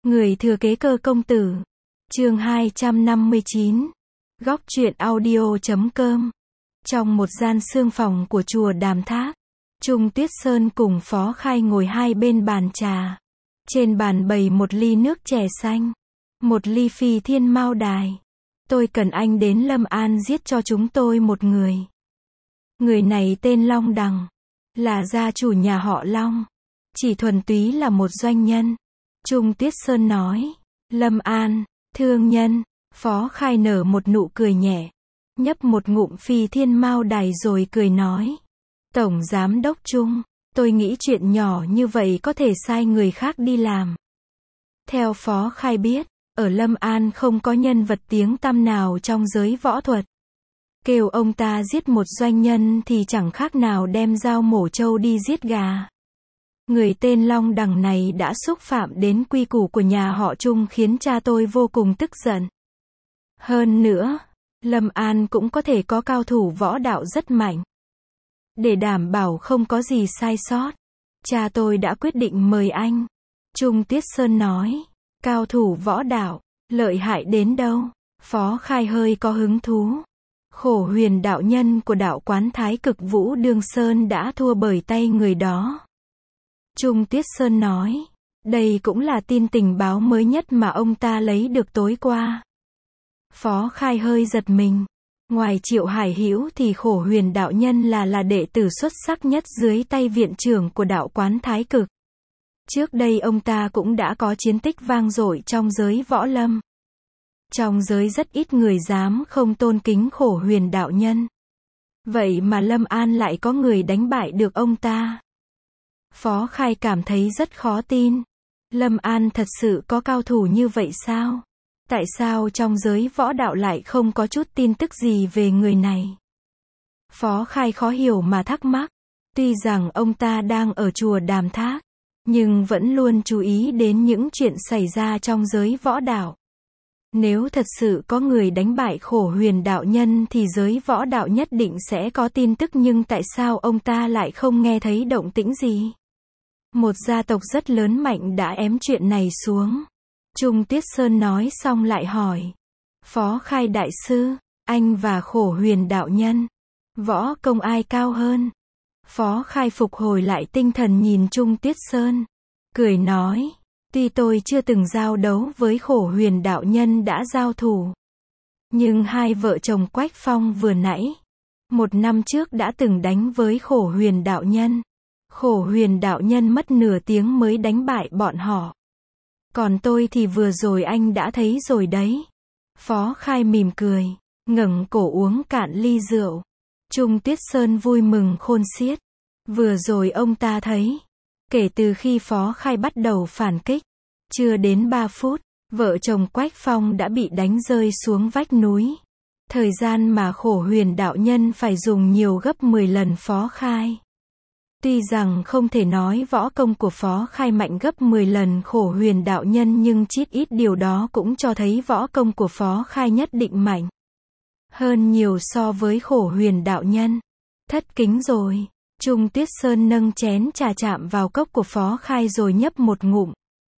Người thừa kế Cơ công tử. Chương 259. Góc truyện audio.com. Trong một gian xương phòng của chùa Đàm Tháp, Trung Tuyết Sơn cùng Phó Khai ngồi hai bên bàn trà. Trên bàn bày một ly nước chè xanh, một ly phi thiên mao đài. Tôi cần anh đến Lâm An giết cho chúng tôi một người. Người này tên Long Đằng, là gia chủ nhà họ Long, chỉ thuần túy là một doanh nhân. Trung Tuyết Sơn nói. Lâm An, thương nhân. Phó Khai nở một nụ cười nhẹ, nhấp một ngụm phi thiên mao đài rồi cười nói. Tổng giám đốc Trung, tôi nghĩ chuyện nhỏ như vậy có thể sai người khác đi làm. Theo Phó Khai biết, ở Lâm An không có nhân vật tiếng tăm nào trong giới võ thuật. Kêu ông ta giết một doanh nhân thì chẳng khác nào đem dao mổ trâu đi giết gà. Người tên Long Đằng này đã xúc phạm đến quy củ của nhà họ Trung khiến cha tôi vô cùng tức giận. Hơn nữa, Lâm An cũng có thể có cao thủ võ đạo rất mạnh. Để đảm bảo không có gì sai sót, cha tôi đã quyết định mời anh. Trung Tuyết Sơn nói. Cao thủ võ đạo, lợi hại đến đâu? Phó Khai hơi có hứng thú. Khổ Huyền đạo nhân của đạo quán Thái Cực Vũ Đương Sơn đã thua bởi tay người đó. Trung Tuyết Sơn nói. Đây cũng là tin tình báo mới nhất mà ông ta lấy được tối qua. Phó Khai hơi giật mình. Ngoài Triệu Hải Hữu thì Khổ Huyền đạo nhân là đệ tử xuất sắc nhất dưới tay viện trưởng của đạo quán Thái Cực. Trước đây ông ta cũng đã có chiến tích vang dội trong giới võ lâm. Trong giới rất ít người dám không tôn kính Khổ Huyền đạo nhân. Vậy mà Lâm An lại có người đánh bại được ông ta. Phó Khai cảm thấy rất khó tin. Lâm An thật sự có cao thủ như vậy sao? Tại sao trong giới võ đạo lại không có chút tin tức gì về người này? Phó Khai khó hiểu mà thắc mắc. Tuy rằng ông ta đang ở chùa Đàm Tháp, nhưng vẫn luôn chú ý đến những chuyện xảy ra trong giới võ đạo. Nếu thật sự có người đánh bại Khổ Huyền đạo nhân thì giới võ đạo nhất định sẽ có tin tức, nhưng tại sao ông ta lại không nghe thấy động tĩnh gì? Một gia tộc rất lớn mạnh đã ém chuyện này xuống. Trung Tuyết Sơn nói xong lại hỏi. Phó Khai đại sư, anh và Khổ Huyền đạo nhân, võ công ai cao hơn? Phó Khai phục hồi lại tinh thần nhìn Trung Tuyết Sơn, cười nói. Tuy tôi chưa từng giao đấu với Khổ Huyền đạo nhân đã giao thủ, nhưng hai vợ chồng Quách Phong vừa nãy, một năm trước đã từng đánh với Khổ Huyền đạo nhân. Khổ Huyền đạo nhân mất nửa tiếng mới đánh bại bọn họ. Còn tôi thì vừa rồi anh đã thấy rồi đấy. Phó Khai mỉm cười, ngẩng cổ uống cạn ly rượu. Trung Tuyết Sơn vui mừng khôn xiết. Vừa rồi ông ta thấy, kể từ khi Phó Khai bắt đầu phản kích, chưa đến 3 phút, vợ chồng Quách Phong đã bị đánh rơi xuống vách núi. Thời gian mà Khổ Huyền đạo nhân phải dùng nhiều gấp 10 lần Phó Khai. Tuy rằng không thể nói võ công của Phó Khai mạnh gấp 10 lần Khổ Huyền đạo nhân, nhưng chí ít điều đó cũng cho thấy võ công của Phó Khai nhất định mạnh hơn nhiều so với Khổ Huyền đạo nhân. Thất kính rồi. Trung Tuyết Sơn nâng chén trà chạm vào cốc của Phó Khai rồi nhấp một ngụm.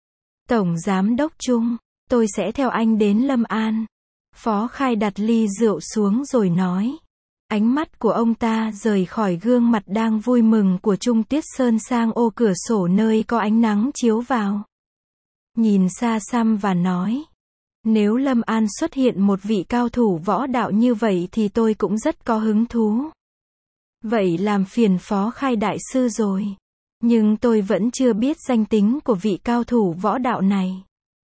Tổng giám đốc Trung, tôi sẽ theo anh đến Lâm An. Phó Khai đặt ly rượu xuống rồi nói. Ánh mắt của ông ta rời khỏi gương mặt đang vui mừng của Trung Tuyết Sơn sang ô cửa sổ nơi có ánh nắng chiếu vào. Nhìn xa xăm và nói. Nếu Lâm An xuất hiện một vị cao thủ võ đạo như vậy thì tôi cũng rất có hứng thú. Vậy làm phiền Phó Khai đại sư rồi. Nhưng tôi vẫn chưa biết danh tính của vị cao thủ võ đạo này.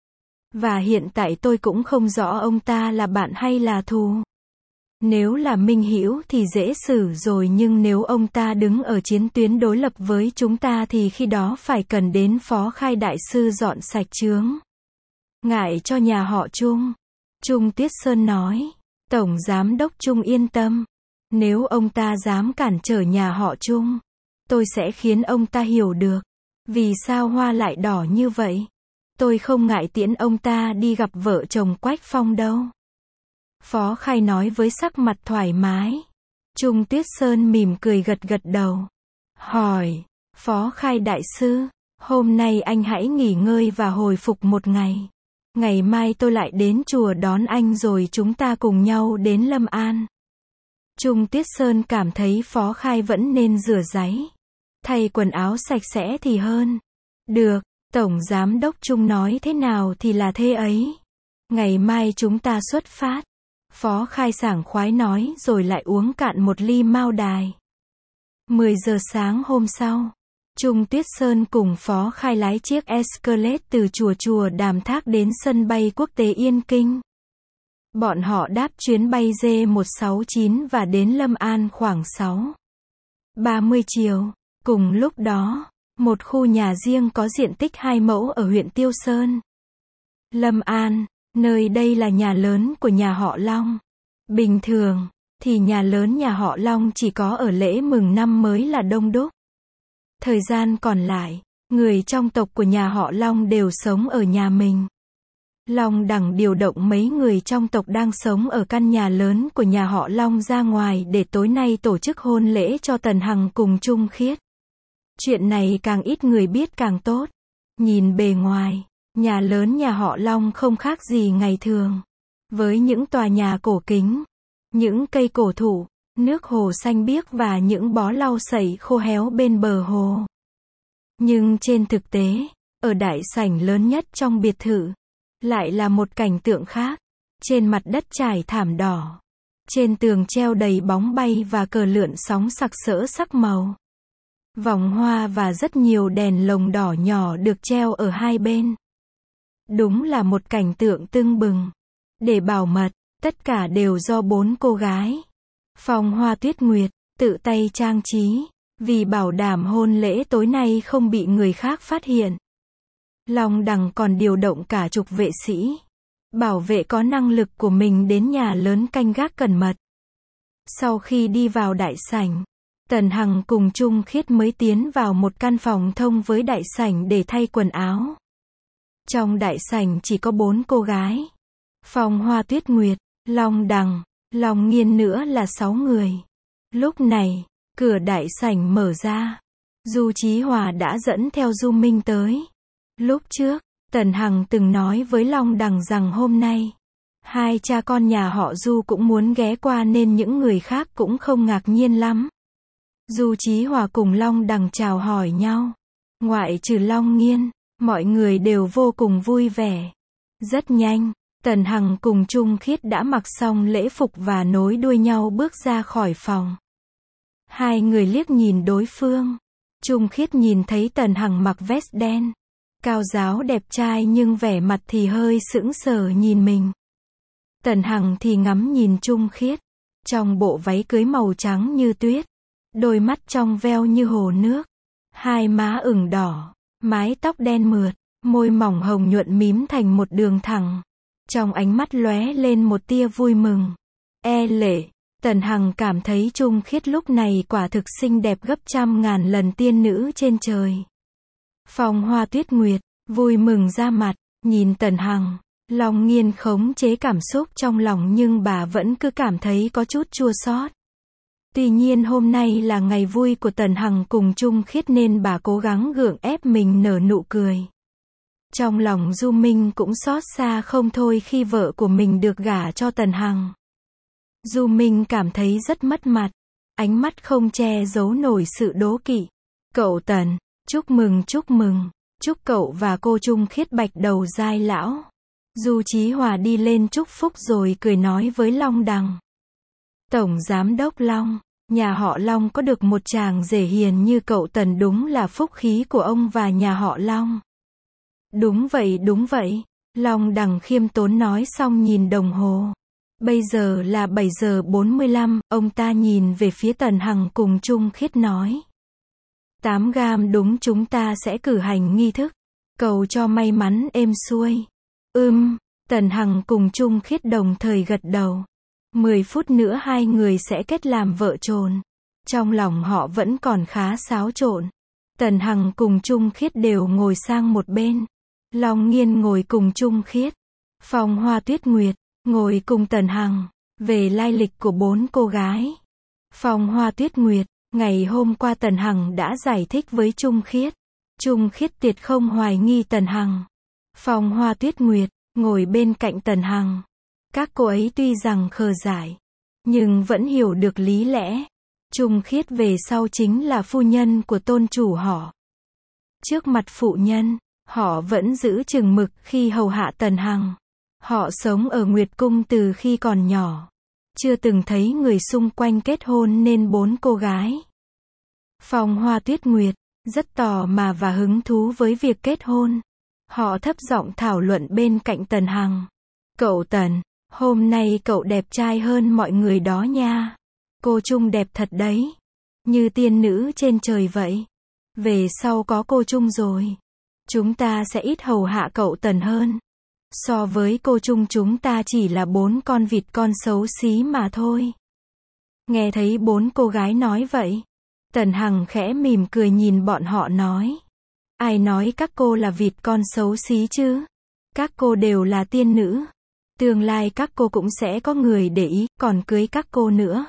Và hiện tại tôi cũng không rõ ông ta là bạn hay là thù. Nếu là minh hữu thì dễ xử rồi, nhưng nếu ông ta đứng ở chiến tuyến đối lập với chúng ta thì khi đó phải cần đến Phó Khai đại sư dọn sạch chướng ngại cho nhà họ Trung. Trung Tuyết Sơn nói. Tổng giám đốc Trung yên tâm. Nếu ông ta dám cản trở nhà họ Trung, tôi sẽ khiến ông ta hiểu được vì sao hoa lại đỏ như vậy. Tôi không ngại tiễn ông ta đi gặp vợ chồng Quách Phong đâu. Phó Khai nói với sắc mặt thoải mái. Trung Tuyết Sơn mỉm cười gật gật đầu. Hỏi. Phó Khai đại sư, Hôm nay anh hãy nghỉ ngơi và hồi phục một ngày. Ngày mai tôi lại đến chùa đón anh rồi chúng ta cùng nhau đến Lâm An. Trung Tiết Sơn cảm thấy Phó Khai vẫn nên rửa ráy, thay quần áo sạch sẽ thì hơn. Được, Tổng Giám đốc Trung nói thế nào thì là thế ấy. Ngày mai chúng ta xuất phát. Phó Khai sảng khoái nói rồi lại uống cạn một ly mao đài. 10 giờ sáng hôm sau, Trung Tiết Sơn cùng Phó Khai lái chiếc Escalade từ chùa Đàm Thác đến sân bay quốc tế Yên Kinh. Bọn họ đáp chuyến bay J169 và đến Lâm An khoảng 6:30 chiều. Cùng lúc đó, một khu nhà riêng có diện tích 2 mẫu ở huyện Tiêu Sơn, Lâm An, nơi đây là nhà lớn của nhà họ Long. Bình thường thì nhà lớn nhà họ Long chỉ có ở lễ mừng năm mới là đông đúc. Thời gian còn lại, người trong tộc của nhà họ Long đều sống ở nhà mình. Long Đằng điều động mấy người trong tộc đang sống ở căn nhà lớn của nhà họ Long ra ngoài để tối nay tổ chức hôn lễ cho Tần Hằng cùng Trung Khiết. Chuyện này càng ít người biết càng tốt. Nhìn bề ngoài, nhà lớn nhà họ Long không khác gì ngày thường. Với những tòa nhà cổ kính, những cây cổ thụ, nước hồ xanh biếc và những bó lau sậy khô héo bên bờ hồ. Nhưng trên thực tế, ở đại sảnh lớn nhất trong biệt thự, lại là một cảnh tượng khác. Trên mặt đất trải thảm đỏ, trên tường treo đầy bóng bay và cờ lượn sóng sặc sỡ sắc màu. Vòng hoa và rất nhiều đèn lồng đỏ nhỏ được treo ở hai bên. Đúng là một cảnh tượng tưng bừng. Để bảo mật, tất cả đều do 4 cô gái Phong Hoa Tuyết Nguyệt tự tay trang trí, vì bảo đảm hôn lễ tối nay không bị người khác phát hiện. Long Đằng còn điều động cả chục vệ sĩ, bảo vệ có năng lực của mình đến nhà lớn canh gác cẩn mật. Sau khi đi vào đại sảnh, Tần Hằng cùng Trung Khiết mới tiến vào một căn phòng thông với đại sảnh để thay quần áo. Trong đại sảnh chỉ có 4 cô gái. Phong Hoa Tuyết Nguyệt, Long Đằng, Long Nghiên nữa là 6 người. Lúc này, cửa đại sảnh mở ra. Du Chí Hòa đã dẫn theo Du Minh tới. Lúc trước, Tần Hằng từng nói với Long Đằng rằng hôm nay, hai cha con nhà họ Du cũng muốn ghé qua nên những người khác cũng không ngạc nhiên lắm. Du Chí Hòa cùng Long Đằng chào hỏi nhau. Ngoại trừ Long Nghiên, mọi người đều vô cùng vui vẻ. Rất nhanh, Tần Hằng cùng Trung Khiết đã mặc xong lễ phục và nối đuôi nhau bước ra khỏi phòng. Hai người liếc nhìn đối phương. Trung Khiết nhìn thấy Tần Hằng mặc vest đen, cao ráo đẹp trai nhưng vẻ mặt thì hơi sững sờ nhìn mình. Tần Hằng thì ngắm nhìn Trung Khiết, trong bộ váy cưới màu trắng như tuyết, đôi mắt trong veo như hồ nước, hai má ửng đỏ, mái tóc đen mượt, môi mỏng hồng nhuận mím thành một đường thẳng. Trong ánh mắt lóe lên một tia vui mừng. Lệ, Tần Hằng cảm thấy Trung Khiết lúc này quả thực xinh đẹp gấp trăm ngàn lần tiên nữ trên trời. Phong Hoa Tuyết Nguyệt vui mừng ra mặt, nhìn Tần Hằng. Long Nghiên khống chế cảm xúc trong lòng nhưng bà vẫn cứ cảm thấy có chút chua xót. Tuy nhiên hôm nay là ngày vui của Tần Hằng cùng Trung Khiết nên bà cố gắng gượng ép mình nở nụ cười. Trong lòng Du Minh cũng xót xa không thôi khi vợ của mình được gả cho Tần Hằng. Du Minh cảm thấy rất mất mặt, ánh mắt không che giấu nổi sự đố kỵ. Cậu Tần, chúc mừng, chúc cậu và cô Trung Khiết bạch đầu giai lão. Du Chí Hòa đi lên chúc phúc rồi cười nói với Long Đằng. Tổng Giám đốc Long, nhà họ Long có được một chàng rể hiền như cậu Tần đúng là phúc khí của ông và nhà họ Long. Đúng vậy, Long Đằng khiêm tốn nói xong nhìn đồng hồ. Bây giờ là 7 giờ 45, ông ta nhìn về phía Tần Hằng cùng Trung Khiết nói. 8 gam đúng, chúng ta sẽ cử hành nghi thức. Cầu cho may mắn êm xuôi. Tần Hằng cùng Trung Khiết đồng thời gật đầu. 10 phút nữa hai người sẽ kết làm vợ chồng. Trong lòng họ vẫn còn khá xáo trộn. Tần Hằng cùng Trung Khiết đều ngồi sang một bên. Long Nghiên ngồi cùng Trung Khiết. Phong Hoa Tuyết Nguyệt ngồi cùng Tần Hằng. Về lai lịch của 4 cô gái. Phong Hoa Tuyết Nguyệt, ngày hôm qua Tần Hằng đã giải thích với Trung Khiết. Trung Khiết tuyệt không hoài nghi Tần Hằng. Phong Hoa Tuyết Nguyệt, ngồi bên cạnh Tần Hằng. Các cô ấy tuy rằng khờ dại, nhưng vẫn hiểu được lý lẽ. Trung Khiết về sau chính là phu nhân của tôn chủ họ. Trước mặt phụ nhân, họ vẫn giữ chừng mực khi hầu hạ Tần Hằng. Họ sống ở Nguyệt Cung từ khi còn nhỏ. Chưa từng thấy người xung quanh kết hôn nên 4 cô gái. Phong Hoa Tuyết Nguyệt, rất tò mò và hứng thú với việc kết hôn. Họ thấp giọng thảo luận bên cạnh Tần Hằng. Cậu Tần, hôm nay cậu đẹp trai hơn mọi người đó nha. Cô Trung đẹp thật đấy. Như tiên nữ trên trời vậy. Về sau có cô Trung rồi, chúng ta sẽ ít hầu hạ cậu Tần hơn. So với cô Trung chúng ta chỉ là 4 con vịt con xấu xí mà thôi. Nghe thấy 4 cô gái nói vậy, Tần Hằng khẽ mỉm cười nhìn bọn họ nói. Ai nói các cô là vịt con xấu xí chứ? Các cô đều là tiên nữ. Tương lai các cô cũng sẽ có người để ý, còn cưới các cô nữa.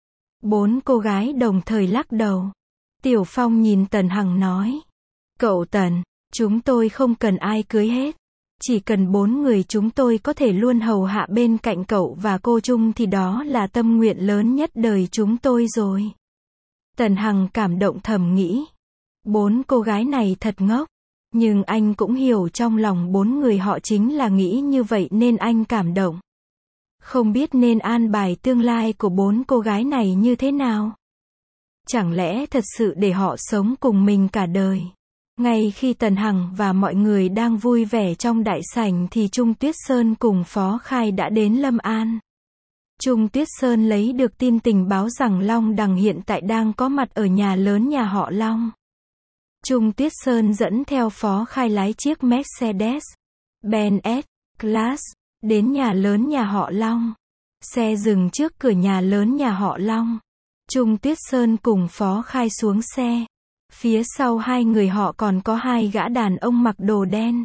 4 cô gái đồng thời lắc đầu. Tiểu Phong nhìn Tần Hằng nói. Cậu Tần, chúng tôi không cần ai cưới hết. Chỉ cần 4 người chúng tôi có thể luôn hầu hạ bên cạnh cậu và cô Trung thì đó là tâm nguyện lớn nhất đời chúng tôi rồi. Tần Hằng cảm động thầm nghĩ. 4 cô gái này thật ngốc. Nhưng anh cũng hiểu trong lòng 4 người họ chính là nghĩ như vậy nên anh cảm động. Không biết nên an bài tương lai của 4 cô gái này như thế nào. Chẳng lẽ thật sự để họ sống cùng mình cả đời? Ngay khi Tần Hằng và mọi người đang vui vẻ trong đại sảnh thì Trung Tuyết Sơn cùng Phó Khai đã đến Lâm An. Trung Tuyết Sơn lấy được tin tình báo rằng Long Đằng hiện tại đang có mặt ở nhà lớn nhà họ Long. Trung Tuyết Sơn dẫn theo Phó Khai lái chiếc Mercedes-Benz S-Class đến nhà lớn nhà họ Long. Xe dừng trước cửa nhà lớn nhà họ Long. Trung Tuyết Sơn cùng Phó Khai xuống xe. Phía sau hai người họ còn có 2 gã đàn ông mặc đồ đen.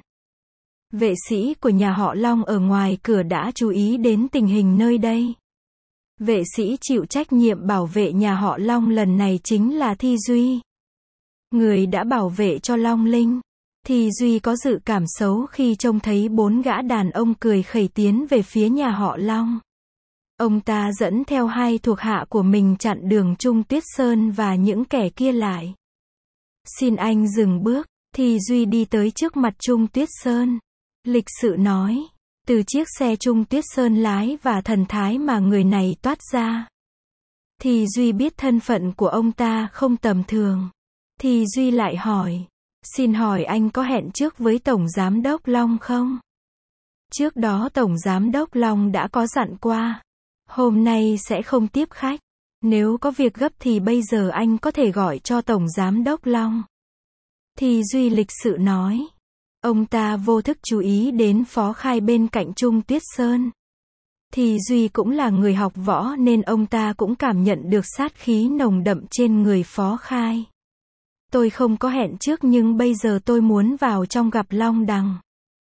Vệ sĩ của nhà họ Long ở ngoài cửa đã chú ý đến tình hình nơi đây. Vệ sĩ chịu trách nhiệm bảo vệ nhà họ Long lần này chính là Thi Duy. Người đã bảo vệ cho Long Linh. Thi Duy có dự cảm xấu khi trông thấy 4 gã đàn ông cười khẩy tiến về phía nhà họ Long. Ông ta dẫn theo 2 thuộc hạ của mình chặn đường Trung Tuyết Sơn và những kẻ kia lại. Xin anh dừng bước. Thi Duy đi tới trước mặt Trung Tuyết Sơn. Lịch sự nói. Từ chiếc xe Trung Tuyết Sơn lái và thần thái mà người này toát ra. Thi Duy biết thân phận của ông ta không tầm thường. Thi Duy lại hỏi. Xin hỏi anh có hẹn trước với Tổng Giám đốc Long không? Trước đó Tổng Giám đốc Long đã có dặn qua. Hôm nay sẽ không tiếp khách. Nếu có việc gấp thì bây giờ anh có thể gọi cho Tổng Giám đốc Long. Thi Duy lịch sự nói. Ông ta vô thức chú ý đến Phó Khai bên cạnh Trung Tuyết Sơn. Thi Duy cũng là người học võ nên ông ta cũng cảm nhận được sát khí nồng đậm trên người Phó Khai. Tôi không có hẹn trước nhưng bây giờ tôi muốn vào trong gặp Long Đằng.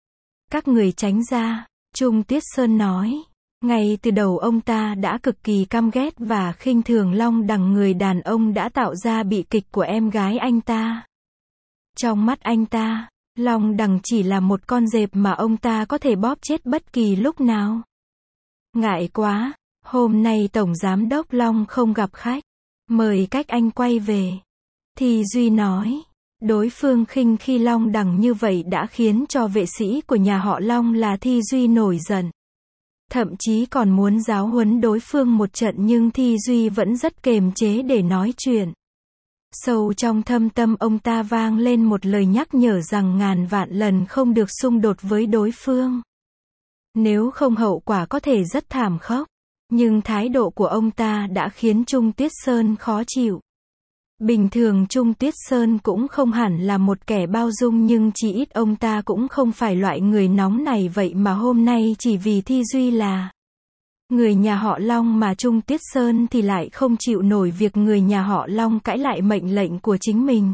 Các người tránh ra, Trung Tuyết Sơn nói. Ngay từ đầu ông ta đã cực kỳ căm ghét và khinh thường Long Đằng, người đàn ông đã tạo ra bi kịch của em gái anh ta. Trong mắt anh ta, Long Đằng chỉ là một con dẹp mà ông ta có thể bóp chết bất kỳ lúc nào. Ngại quá, hôm nay Tổng Giám đốc Long không gặp khách. Mời cách anh quay về. Thi Duy nói. Đối phương khinh khi Long Đằng như vậy đã khiến cho vệ sĩ của nhà họ Long là Thi Duy nổi giận. Thậm chí còn muốn giáo huấn đối phương một trận nhưng Thi Duy vẫn rất kiềm chế để nói chuyện. Sâu trong thâm tâm ông ta vang lên một lời nhắc nhở rằng ngàn vạn lần không được xung đột với đối phương. Nếu không hậu quả có thể rất thảm khốc. Nhưng thái độ của ông ta đã khiến Trung Tuyết Sơn khó chịu. Bình thường Trung Tuyết Sơn cũng không hẳn là một kẻ bao dung nhưng chỉ ít ông ta cũng không phải loại người nóng này, vậy mà hôm nay chỉ vì Thi Duy là người nhà họ Long mà Trung Tuyết Sơn thì lại không chịu nổi việc người nhà họ Long cãi lại mệnh lệnh của chính mình.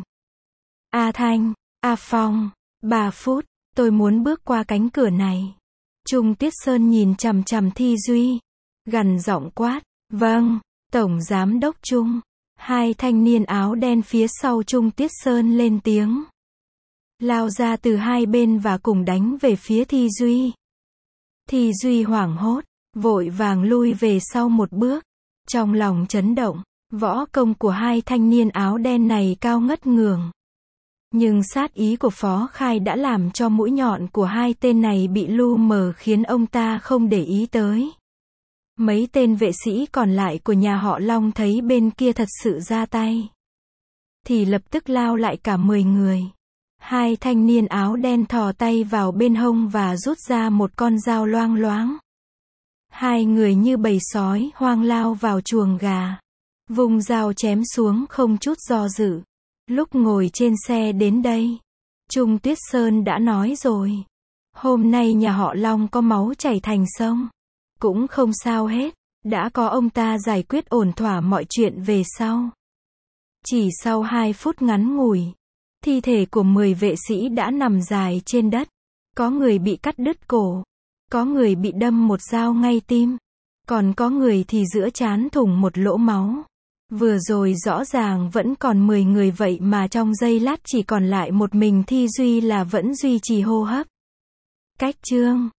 A Thanh, A Phong, 3 phút, tôi muốn bước qua cánh cửa này. Trung Tuyết Sơn nhìn chằm chằm Thi Duy, gằn giọng quát. Vâng, Tổng Giám đốc Trung. 2 thanh niên áo đen phía sau Trung Tuyết Sơn lên tiếng. lao ra từ hai bên và cùng đánh về phía Thi Duy. Thi Duy hoảng hốt, vội vàng lui về sau một bước, trong lòng chấn động, võ công của hai thanh niên áo đen này cao ngất ngường. Nhưng sát ý của Phó Khai đã làm cho mũi nhọn của hai tên này bị lu mờ khiến ông ta không để ý tới. Mấy tên vệ sĩ còn lại của nhà họ Long thấy bên kia thật sự ra tay, thì lập tức lao lại cả 10 người. Hai thanh niên áo đen thò tay vào bên hông và rút ra một con dao loang loáng. Hai người như bầy sói hoang lao vào chuồng gà, vùng dao chém xuống không chút do dự. Lúc ngồi trên xe đến đây, Trung Tuyết Sơn đã nói rồi, hôm nay nhà họ Long có máu chảy thành sông, cũng không sao hết, đã có ông ta giải quyết ổn thỏa mọi chuyện về sau. Chỉ sau 2 phút ngắn ngủi, thi thể của 10 vệ sĩ đã nằm dài trên đất. Có người bị cắt đứt cổ, có người bị đâm một dao ngay tim, còn có người thì giữa trán thủng một lỗ máu. Vừa rồi rõ ràng vẫn còn 10 người vậy mà trong giây lát chỉ còn lại một mình Thi Duy là vẫn duy trì hô hấp. Cách chương